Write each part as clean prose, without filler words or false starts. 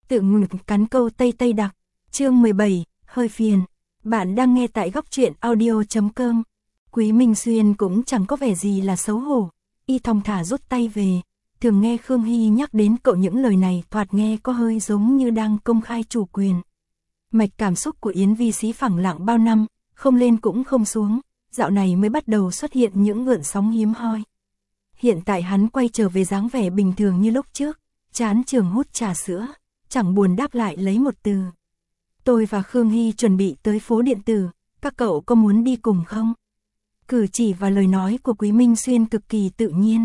tự ngực cắn câu tây tây đặc. Chương 17, hơi phiền. Bạn đang nghe tại góc truyện audio.com. Quý Minh Xuyên cũng chẳng có vẻ gì là xấu hổ, y thong thả rút tay về. Thường nghe Khương Hy nhắc đến cậu những lời này thoạt nghe có hơi giống như đang công khai chủ quyền. Mạch cảm xúc của Yến Vi Xí phẳng lặng bao năm, không lên cũng không xuống, dạo này mới bắt đầu xuất hiện những gợn sóng hiếm hoi. Hiện tại hắn quay trở về dáng vẻ bình thường như lúc trước, chán trường hút trà sữa, chẳng buồn đáp lại lấy một từ. Tôi và Khương Hy chuẩn bị tới phố điện tử, các cậu có muốn đi cùng không? Cử chỉ và lời nói của Quý Minh Xuyên cực kỳ tự nhiên.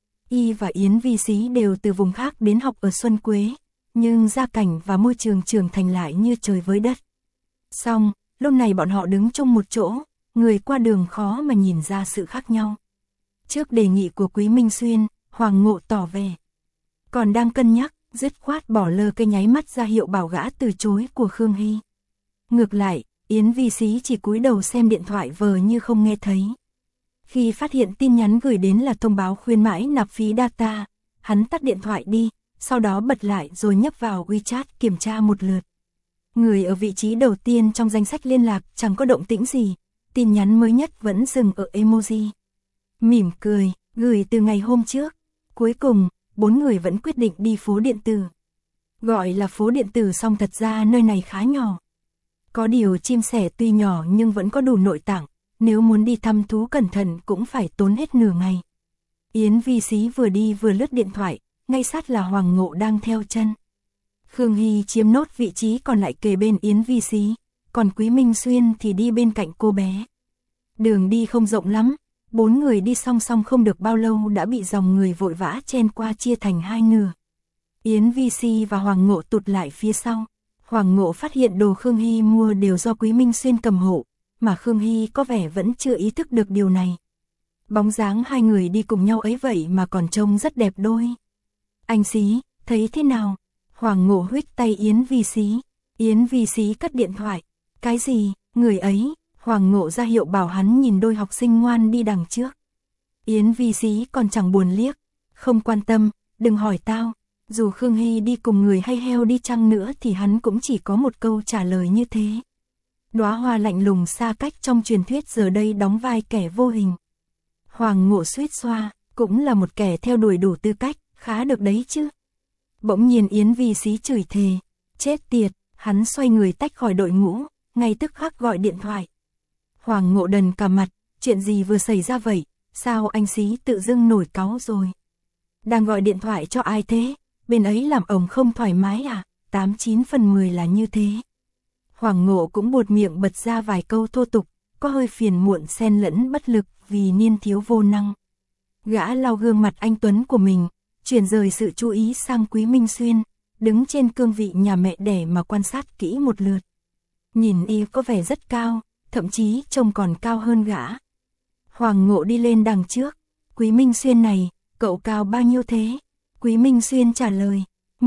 Y và Yến Vi Xí đều từ vùng khác đến học ở Xuân Quế, nhưng gia cảnh và môi trường trưởng thành lại như trời với đất. Xong, lúc này bọn họ đứng chung một chỗ, người qua đường khó mà nhìn ra sự khác nhau. Trước đề nghị của Quý Minh Xuyên, Hoàng Ngộ tỏ vẻ còn đang cân nhắc, dứt khoát bỏ lơ cái nháy mắt ra hiệu bảo gã từ chối của Khương Hy. Ngược lại, Yến Vi Xí chỉ cúi đầu xem điện thoại vờ như không nghe thấy. Khi phát hiện tin nhắn gửi đến là thông báo khuyến mãi nạp phí data, hắn tắt điện thoại đi, sau đó bật lại rồi nhấp vào WeChat kiểm tra một lượt. Người ở vị trí đầu tiên trong danh sách liên lạc chẳng có động tĩnh gì, tin nhắn mới nhất vẫn dừng ở emoji. Mỉm cười, gửi từ ngày hôm trước. Cuối cùng, 4 người vẫn quyết định đi phố điện tử. Gọi là phố điện tử song thật ra nơi này khá nhỏ. Có điều chim sẻ tuy nhỏ nhưng vẫn có đủ nội tạng, nếu muốn đi thăm thú cẩn thận cũng phải tốn hết nửa ngày. Yến Vi Xí vừa đi vừa lướt điện thoại, ngay sát là Hoàng Ngộ đang theo chân. Khương Hy chiếm nốt vị trí còn lại kề bên Yến Vi Xí, còn Quý Minh Xuyên thì đi bên cạnh cô bé. Đường đi không rộng lắm, 4 người đi song song không được bao lâu đã bị dòng người vội vã chen qua chia thành hai nửa. Yến Vi Xí và Hoàng Ngộ tụt lại phía sau. Hoàng Ngộ phát hiện đồ Khương Hy mua đều do Quý Minh Xuyên cầm hộ, mà Khương Hy có vẻ vẫn chưa ý thức được điều này. Bóng dáng hai người đi cùng nhau ấy vậy mà còn trông rất đẹp đôi. Anh Xí, thấy thế nào? Hoàng Ngộ huých tay Yến Vi Xí. Yến Vi Xí cất điện thoại. Cái gì, người ấy? Hoàng Ngộ ra hiệu bảo hắn nhìn đôi học sinh ngoan đi đằng trước. Yến Vi Xí còn chẳng buồn liếc. Không quan tâm, đừng hỏi tao. Dù Khương Hy đi cùng người hay heo đi chăng nữa thì hắn cũng chỉ có một câu trả lời như thế. Đóa hoa lạnh lùng xa cách trong truyền thuyết giờ đây đóng vai kẻ vô hình. Hoàng Ngộ suýt xoa, cũng là một kẻ theo đuổi đủ tư cách, khá được đấy chứ. Bỗng nhiên Yến Vi Xí chửi thề, chết tiệt, hắn xoay người tách khỏi đội ngũ, ngay tức khắc gọi điện thoại. Hoàng Ngộ đần cả mặt, chuyện gì vừa xảy ra vậy, sao anh Xí tự dưng nổi cáu rồi? Đang gọi điện thoại cho ai thế? Bên ấy làm ổng không thoải mái à? 89 phần 10 là như thế. Hoàng Ngộ cũng buột miệng bật ra vài câu thô tục, có hơi phiền muộn xen lẫn bất lực vì niên thiếu vô năng. Gã lau gương mặt anh tuấn của mình, chuyển rời sự chú ý sang Quý Minh Xuyên, đứng trên cương vị nhà mẹ đẻ mà quan sát kỹ một lượt. Nhìn y có vẻ rất cao, thậm chí trông còn cao hơn gã. Hoàng Ngộ đi lên đằng trước. Quý Minh Xuyên này, cậu cao bao nhiêu thế? Quý Minh Xuyên trả lời,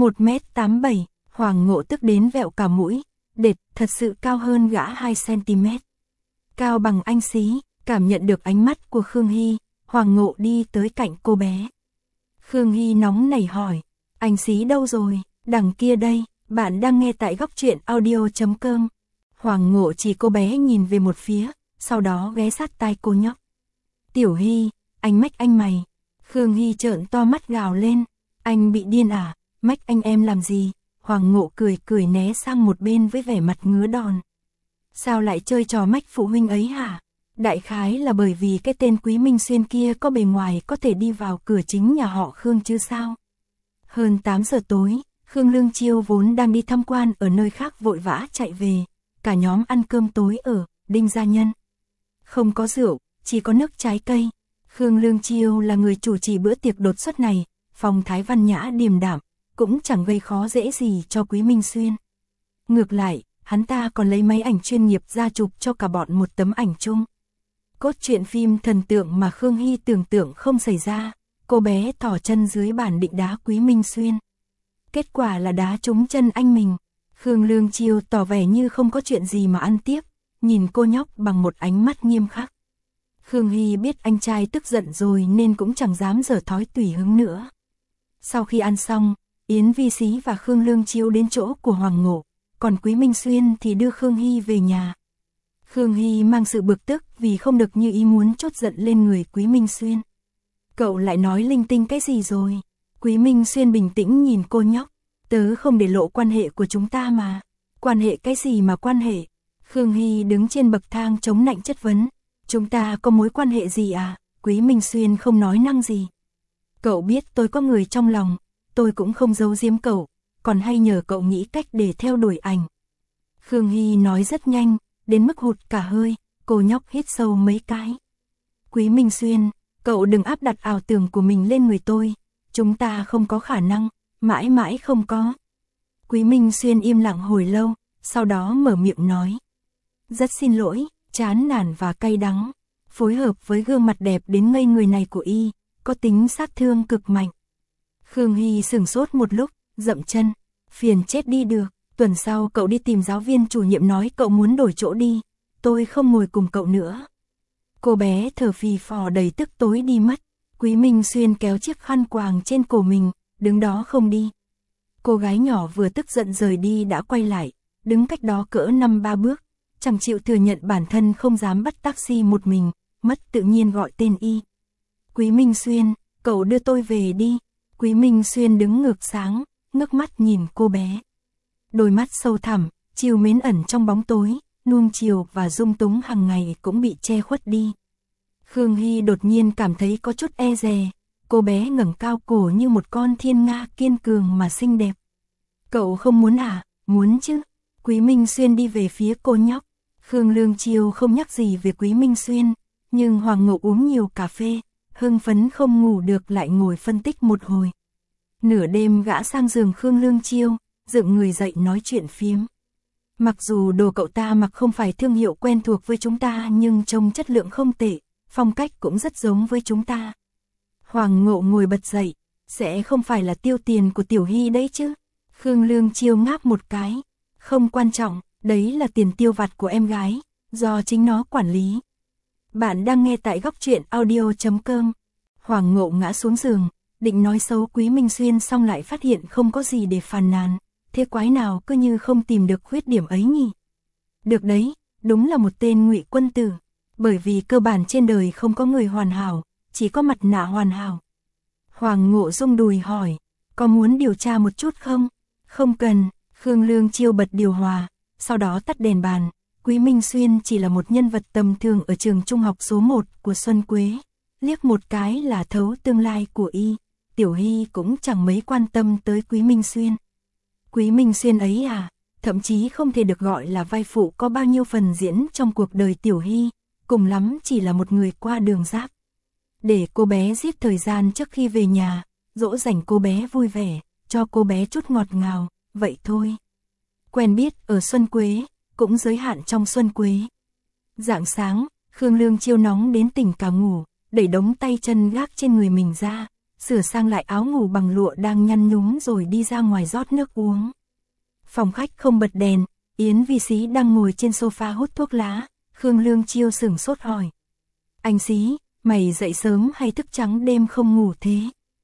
1m87. Hoàng Ngộ tức đến vẹo cả mũi. Đệt, thật sự cao hơn gã 2cm. Cao bằng anh Xí. Cảm nhận được ánh mắt của Khương Hy, Hoàng Ngộ đi tới cạnh cô bé. Khương Hy nóng nảy hỏi, anh Xí đâu rồi? Đằng kia đây. Bạn đang nghe tại góc truyện audio.com. Hoàng Ngộ chỉ cô bé nhìn về một phía, sau đó ghé sát tai cô nhóc. Tiểu Hy, anh mách anh mày. Khương Hy trợn to mắt gào lên, anh bị điên à? Mách anh em làm gì? Hoàng Ngộ cười cười né sang một bên với vẻ mặt ngứa đòn. Sao lại chơi trò mách phụ huynh ấy hả? Đại khái là bởi vì cái tên Quý Minh Xuyên kia có bề ngoài có thể đi vào cửa chính nhà họ Khương chứ sao? Hơn 8 giờ tối, Khương Lương Chiêu vốn đang đi tham quan ở nơi khác vội vã chạy về. Cả nhóm ăn cơm tối ở Đinh Gia Nhân. Không có rượu, chỉ có nước trái cây. Khương Lương Chiêu là người chủ trì bữa tiệc đột xuất này, phong thái văn nhã điềm đạm, cũng chẳng gây khó dễ gì cho Quý Minh Xuyên. Ngược lại, hắn ta còn lấy máy ảnh chuyên nghiệp ra chụp cho cả bọn một tấm ảnh chung. Cốt truyện phim thần tượng mà Khương Hy tưởng tượng không xảy ra, cô bé thỏ chân dưới bàn định đá Quý Minh Xuyên. Kết quả là đá trúng chân anh mình. Khương Lương Chiêu tỏ vẻ như không có chuyện gì mà ăn tiếp, nhìn cô nhóc bằng một ánh mắt nghiêm khắc. Khương Hy biết anh trai tức giận rồi nên cũng chẳng dám giở thói tùy hứng nữa. Sau khi ăn xong, Yến Vi Xí và Khương Lương Chiêu đến chỗ của Hoàng Ngộ, còn Quý Minh Xuyên thì đưa Khương Hy về nhà. Khương Hy mang sự bực tức vì không được như ý muốn trút giận lên người Quý Minh Xuyên. Cậu lại nói linh tinh cái gì rồi? Quý Minh Xuyên bình tĩnh nhìn cô nhóc. Tớ không để lộ quan hệ của chúng ta mà. Quan hệ cái gì mà quan hệ? Khương Hy đứng trên bậc thang chống nạnh chất vấn. Chúng ta có mối quan hệ gì à? Quý Minh Xuyên không nói năng gì. Cậu biết tôi có người trong lòng, tôi cũng không giấu giếm cậu, còn hay nhờ cậu nghĩ cách để theo đuổi ảnh. Khương Hy nói rất nhanh, đến mức hụt cả hơi, cô nhóc hít sâu mấy cái. Quý Minh Xuyên, cậu đừng áp đặt ảo tưởng của mình lên người tôi, chúng ta không có khả năng, mãi mãi không có. Quý Minh Xuyên im lặng hồi lâu, sau đó mở miệng nói. Rất xin lỗi, chán nản và cay đắng, phối hợp với gương mặt đẹp đến ngây người này của y, có tính sát thương cực mạnh. Khương Hy sửng sốt một lúc, dậm chân, phiền chết đi được, tuần sau cậu đi tìm giáo viên chủ nhiệm nói cậu muốn đổi chỗ đi, tôi không ngồi cùng cậu nữa. Cô bé thở phì phò đầy tức tối đi mất, Quý Minh Xuyên kéo chiếc khăn quàng trên cổ mình, đứng đó không đi. Cô gái nhỏ vừa tức giận rời đi đã quay lại, đứng cách đó cỡ 5-3 bước, chẳng chịu thừa nhận bản thân không dám bắt taxi một mình, mất tự nhiên gọi tên y. Quý Minh Xuyên, cậu đưa tôi về đi. Quý Minh Xuyên đứng ngược sáng, ngước mắt nhìn cô bé. Đôi mắt sâu thẳm, trìu mến ẩn trong bóng tối, nuông chiều và dung túng hàng ngày cũng bị che khuất đi. Khương Hy đột nhiên cảm thấy có chút e dè, cô bé ngẩng cao cổ như một con thiên nga kiên cường mà xinh đẹp. Cậu không muốn à? Muốn chứ. Quý Minh Xuyên đi về phía cô nhóc. Khương Lương Chiêu không nhắc gì về Quý Minh Xuyên, nhưng Hoàng Ngộ uống nhiều cà phê, hưng phấn không ngủ được lại ngồi phân tích một hồi. Nửa đêm gã sang giường Khương Lương Chiêu, dựng người dậy nói chuyện phiếm. Mặc dù đồ cậu ta mặc không phải thương hiệu quen thuộc với chúng ta nhưng trông chất lượng không tệ, phong cách cũng rất giống với chúng ta. Hoàng Ngộ ngồi bật dậy, sẽ không phải là tiêu tiền của Tiểu Hy đấy chứ? Khương Lương Chiêu ngáp một cái, không quan trọng, đấy là tiền tiêu vặt của em gái, do chính nó quản lý. Bạn đang nghe tại góc truyện audio.com. Hoàng Ngộ ngã xuống giường, định nói xấu Quý Minh Xuyên xong lại phát hiện không có gì để phàn nàn, thế quái nào cứ như không tìm được khuyết điểm ấy nhỉ. Được đấy, đúng là một tên ngụy quân tử, bởi vì cơ bản trên đời không có người hoàn hảo, chỉ có mặt nạ hoàn hảo. Hoàng Ngộ rung đùi hỏi, có muốn điều tra một chút không? Không cần. Khương Lương Chiêu bật điều hòa, sau đó tắt đèn bàn. Quý Minh Xuyên chỉ là một nhân vật tầm thường ở trường trung học số 1 của Xuân Quế, liếc một cái là thấu tương lai của y. Tiểu Hy cũng chẳng mấy quan tâm tới Quý Minh Xuyên. Quý Minh Xuyên ấy à, thậm chí không thể được gọi là vai phụ có bao nhiêu phần diễn trong cuộc đời Tiểu Hy, cùng lắm chỉ là một người qua đường giáp. Để cô bé giết thời gian trước khi về nhà, dỗ dành cô bé vui vẻ, cho cô bé chút ngọt ngào, vậy thôi. Quen biết ở Xuân Quế, cũng giới hạn trong Xuân Quế. Rạng sáng, Khương Lương Chiêu nóng đến tỉnh cả ngủ, đẩy đống tay chân gác trên người mình ra, sửa sang lại áo ngủ bằng lụa đang nhăn nhúm rồi đi ra ngoài rót nước uống. Phòng khách không bật đèn, Yến Vi Xí đang ngồi trên sofa hút thuốc lá, Khương Lương Chiêu sửng sốt hỏi. Anh Xí, mày dậy sớm hay thức trắng đêm không ngủ thế?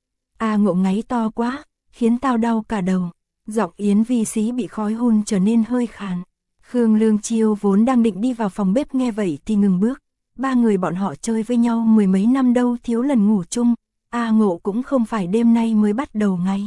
À, Ngộ ngáy to quá, khiến tao đau cả đầu. Giọng Yến Vi Xí bị khói hun trở nên hơi khàn. Khương Lương Chiêu vốn đang định đi vào phòng bếp nghe vậy thì ngừng bước. Ba người bọn họ chơi với nhau mười mấy năm đâu thiếu lần ngủ chung. À, Ngộ cũng không phải đêm nay mới bắt đầu ngáy.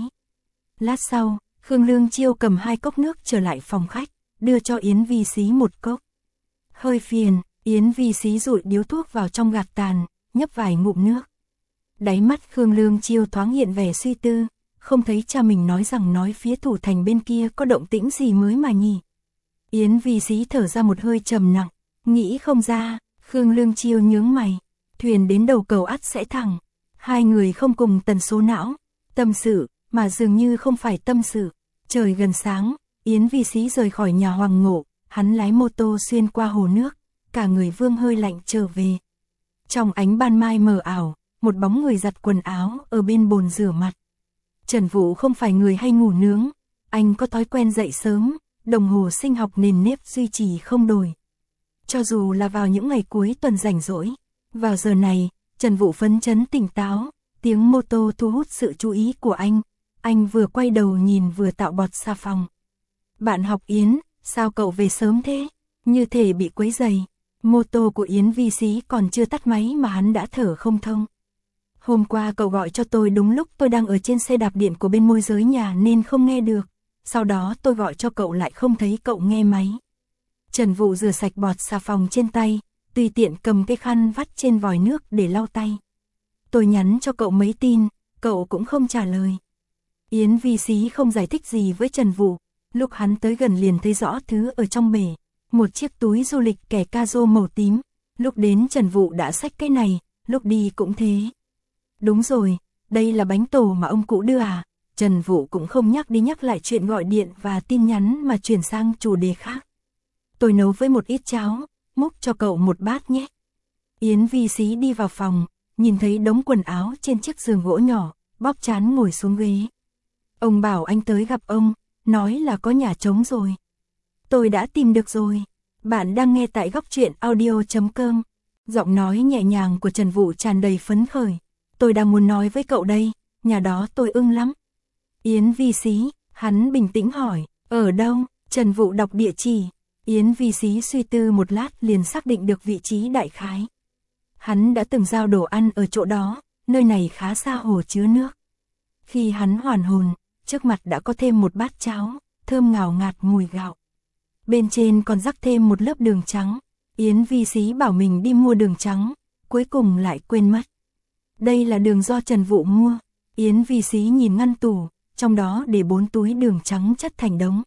Lát sau, Khương Lương Chiêu cầm 2 cốc nước trở lại phòng khách, đưa cho Yến Vi Xí 1 cốc. Hơi phiền, Yến Vi Xí dụi điếu thuốc vào trong gạt tàn, nhấp vài ngụm nước. Đáy mắt Khương Lương Chiêu thoáng hiện vẻ suy tư, không thấy cha mình nói rằng nói phía thủ thành bên kia có động tĩnh gì mới mà nhỉ. Yến Vi Xí thở ra một hơi trầm nặng, nghĩ không ra. Khương Lương Chiêu nhướng mày, thuyền đến đầu cầu ắt sẽ thẳng. Hai người không cùng tần số não, tâm sự, mà dường như không phải tâm sự. Trời gần sáng, Yến Vi Xí rời khỏi nhà Hoàng Ngộ, hắn lái mô tô xuyên qua hồ nước, cả người vương hơi lạnh trở về. Trong ánh ban mai mờ ảo, một bóng người giặt quần áo ở bên bồn rửa mặt. Trần Vũ không phải người hay ngủ nướng, anh có thói quen dậy sớm, đồng hồ sinh học nền nếp duy trì không đổi. Cho dù là vào những ngày cuối tuần rảnh rỗi, vào giờ này, Trần Vũ phấn chấn tỉnh táo, tiếng mô tô thu hút sự chú ý của anh Anh vừa quay đầu nhìn vừa tạo bọt xà phòng. Bạn học Yến, sao cậu về sớm thế? Như thể bị quấy rầy. Mô tô của Yến Vi Xí còn chưa tắt máy mà hắn đã thở không thông. Hôm qua cậu gọi cho tôi đúng lúc tôi đang ở trên xe đạp điện của bên môi giới nhà nên không nghe được. Sau đó tôi gọi cho cậu lại không thấy cậu nghe máy. Trần Vũ rửa sạch bọt xà phòng trên tay, tùy tiện cầm cái khăn vắt trên vòi nước để lau tay. Tôi nhắn cho cậu mấy tin, cậu cũng không trả lời. Yến Vi Xí không giải thích gì với Trần Vũ. Lúc hắn tới gần liền thấy rõ thứ ở trong bể. Một chiếc túi du lịch kẻ caro màu tím. Lúc đến Trần Vũ đã xách cái này, lúc đi cũng thế. Đúng rồi, đây là bánh tổ mà ông cụ đưa à? Trần Vũ cũng không nhắc đi nhắc lại chuyện gọi điện và tin nhắn mà chuyển sang chủ đề khác. Tôi nấu với một ít cháo, múc cho cậu một bát nhé. Yến Vi Xí đi vào phòng, nhìn thấy đống quần áo trên chiếc giường gỗ nhỏ, bóp trán ngồi xuống ghế. Ông bảo anh tới gặp ông, nói là có nhà trống rồi. Tôi đã tìm được rồi. Bạn đang nghe tại góc truyện audio.com. Giọng nói nhẹ nhàng của Trần Vũ tràn đầy phấn khởi. Tôi đang muốn nói với cậu đây, nhà đó tôi ưng lắm. Yến Vi Xí, hắn bình tĩnh hỏi, ở đâu? Trần Vũ đọc địa chỉ. Yến Vi Xí suy tư một lát liền xác định được vị trí đại khái. Hắn đã từng giao đồ ăn ở chỗ đó, nơi này khá xa hồ chứa nước. Khi hắn hoàn hồn, trước mặt đã có thêm một bát cháo, thơm ngào ngạt mùi gạo. Bên trên còn rắc thêm một lớp đường trắng. Yến Vi Xí bảo mình đi mua đường trắng, cuối cùng lại quên mất. Đây là đường do Trần Vũ mua. Yến Vi Xí nhìn ngăn tủ, trong đó để 4 túi đường trắng chất thành đống.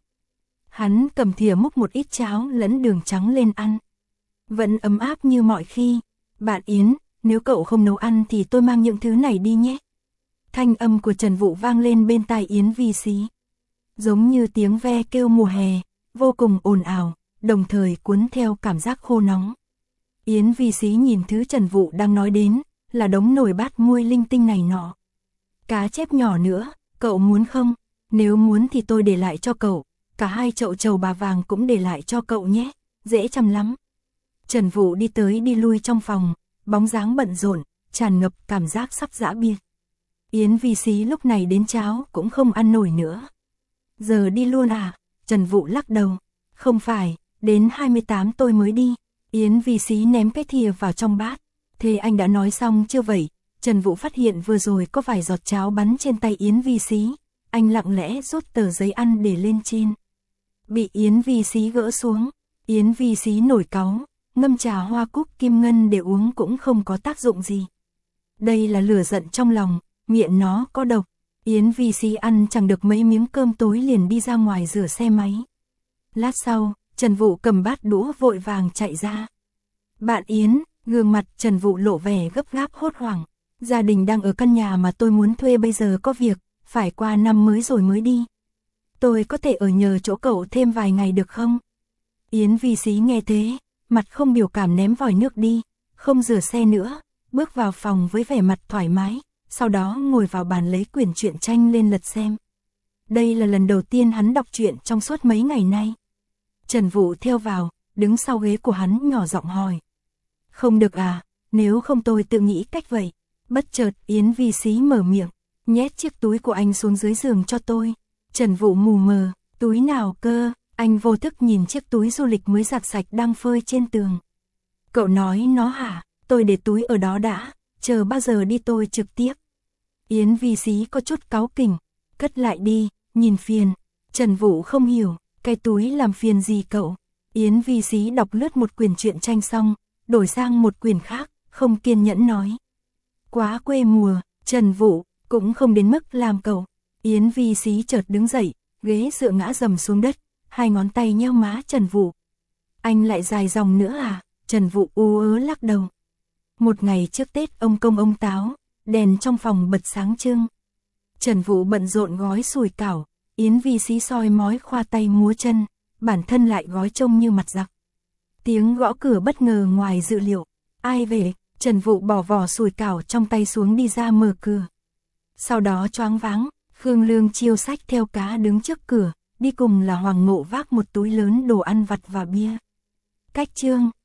Hắn cầm thìa múc một ít cháo lẫn đường trắng lên ăn. Vẫn ấm áp như mọi khi. Bạn Yến, nếu cậu không nấu ăn thì tôi mang những thứ này đi nhé. Thanh âm của Trần Vũ vang lên bên tai Yến Vi Xí. Giống như tiếng ve kêu mùa hè, vô cùng ồn ào, đồng thời cuốn theo cảm giác khô nóng. Yến Vi Xí nhìn thứ Trần Vũ đang nói đến, là đống nồi bát muôi linh tinh này nọ. Cá chép nhỏ nữa, cậu muốn không? Nếu muốn thì tôi để lại cho cậu, cả 2 chậu trầu bà vàng cũng để lại cho cậu nhé, dễ chăm lắm. Trần Vũ đi tới đi lui trong phòng, bóng dáng bận rộn, tràn ngập cảm giác sắp giã biệt. Yến Vi Xí lúc này đến cháo cũng không ăn nổi nữa. Giờ đi luôn à? Trần Vũ lắc đầu. Không phải, đến 28 tôi mới đi. Yến Vi Xí ném cái thìa vào trong bát. Thế anh đã nói xong chưa vậy? Trần Vũ phát hiện vừa rồi có vài giọt cháo bắn trên tay Yến Vi Xí. Anh lặng lẽ rút tờ giấy ăn để lên trên. Bị Yến Vi Xí gỡ xuống. Yến Vi Xí nổi cáu, ngâm trà hoa cúc kim ngân để uống cũng không có tác dụng gì. Đây là lửa giận trong lòng, miệng nó có độc. Yến Vi Xí ăn chẳng được mấy miếng cơm tối liền đi ra ngoài rửa xe máy. Lát sau, Trần Vũ cầm bát đũa vội vàng chạy ra. Bạn Yến, gương mặt Trần Vũ lộ vẻ gấp gáp hốt hoảng. Gia đình đang ở căn nhà mà tôi muốn thuê bây giờ có việc, phải qua năm mới rồi mới đi. Tôi có thể ở nhờ chỗ cậu thêm vài ngày được không? Yến Vi Xí nghe thế, mặt không biểu cảm ném vòi nước đi, không rửa xe nữa, bước vào phòng với vẻ mặt thoải mái, sau đó ngồi vào bàn lấy quyển truyện tranh lên lật xem. Đây là lần đầu tiên hắn đọc truyện trong suốt mấy ngày nay. Trần Vũ theo vào, đứng sau ghế của hắn nhỏ giọng hỏi. Không được à, nếu không tôi tự nghĩ cách vậy. Bất chợt Yến Vi Xí mở miệng, nhét chiếc túi của anh xuống dưới giường cho tôi. Trần Vũ mù mờ, túi nào cơ? Anh vô thức nhìn chiếc túi du lịch mới giặt sạch đang phơi trên tường. Cậu nói nó hả? Tôi để túi ở đó đã, chờ bao giờ đi tôi trực tiếp. Yến Vi Xí có chút cáu kỉnh, cất lại đi, nhìn phiền. Trần Vũ không hiểu, cái túi làm phiền gì cậu? Yến Vi Xí đọc lướt một quyển truyện tranh xong, đổi sang một quyển khác, không kiên nhẫn nói. Quá quê mùa, Trần Vũ, cũng không đến mức làm cậu. Yến Vi Xí chợt đứng dậy, ghế dựa ngã dầm xuống đất, 2 ngón tay nheo má Trần Vũ. Anh lại dài dòng nữa à? Trần Vũ ú ớ lắc đầu. Một ngày trước Tết ông Công ông Táo, đèn trong phòng bật sáng trưng. Trần Vũ bận rộn gói sủi cảo, Yến Vi Xí soi mói khoa tay múa chân, bản thân lại gói trông như mặt giặc. Tiếng gõ cửa bất ngờ ngoài dự liệu. Ai về? Trần Vũ bỏ vỏ sủi cảo trong tay xuống đi ra mở cửa. Sau đó choáng váng, Khương Lương Chiêu xách theo cá đứng trước cửa, đi cùng là Hoàng Ngộ vác một túi lớn đồ ăn vặt và bia. Cách chương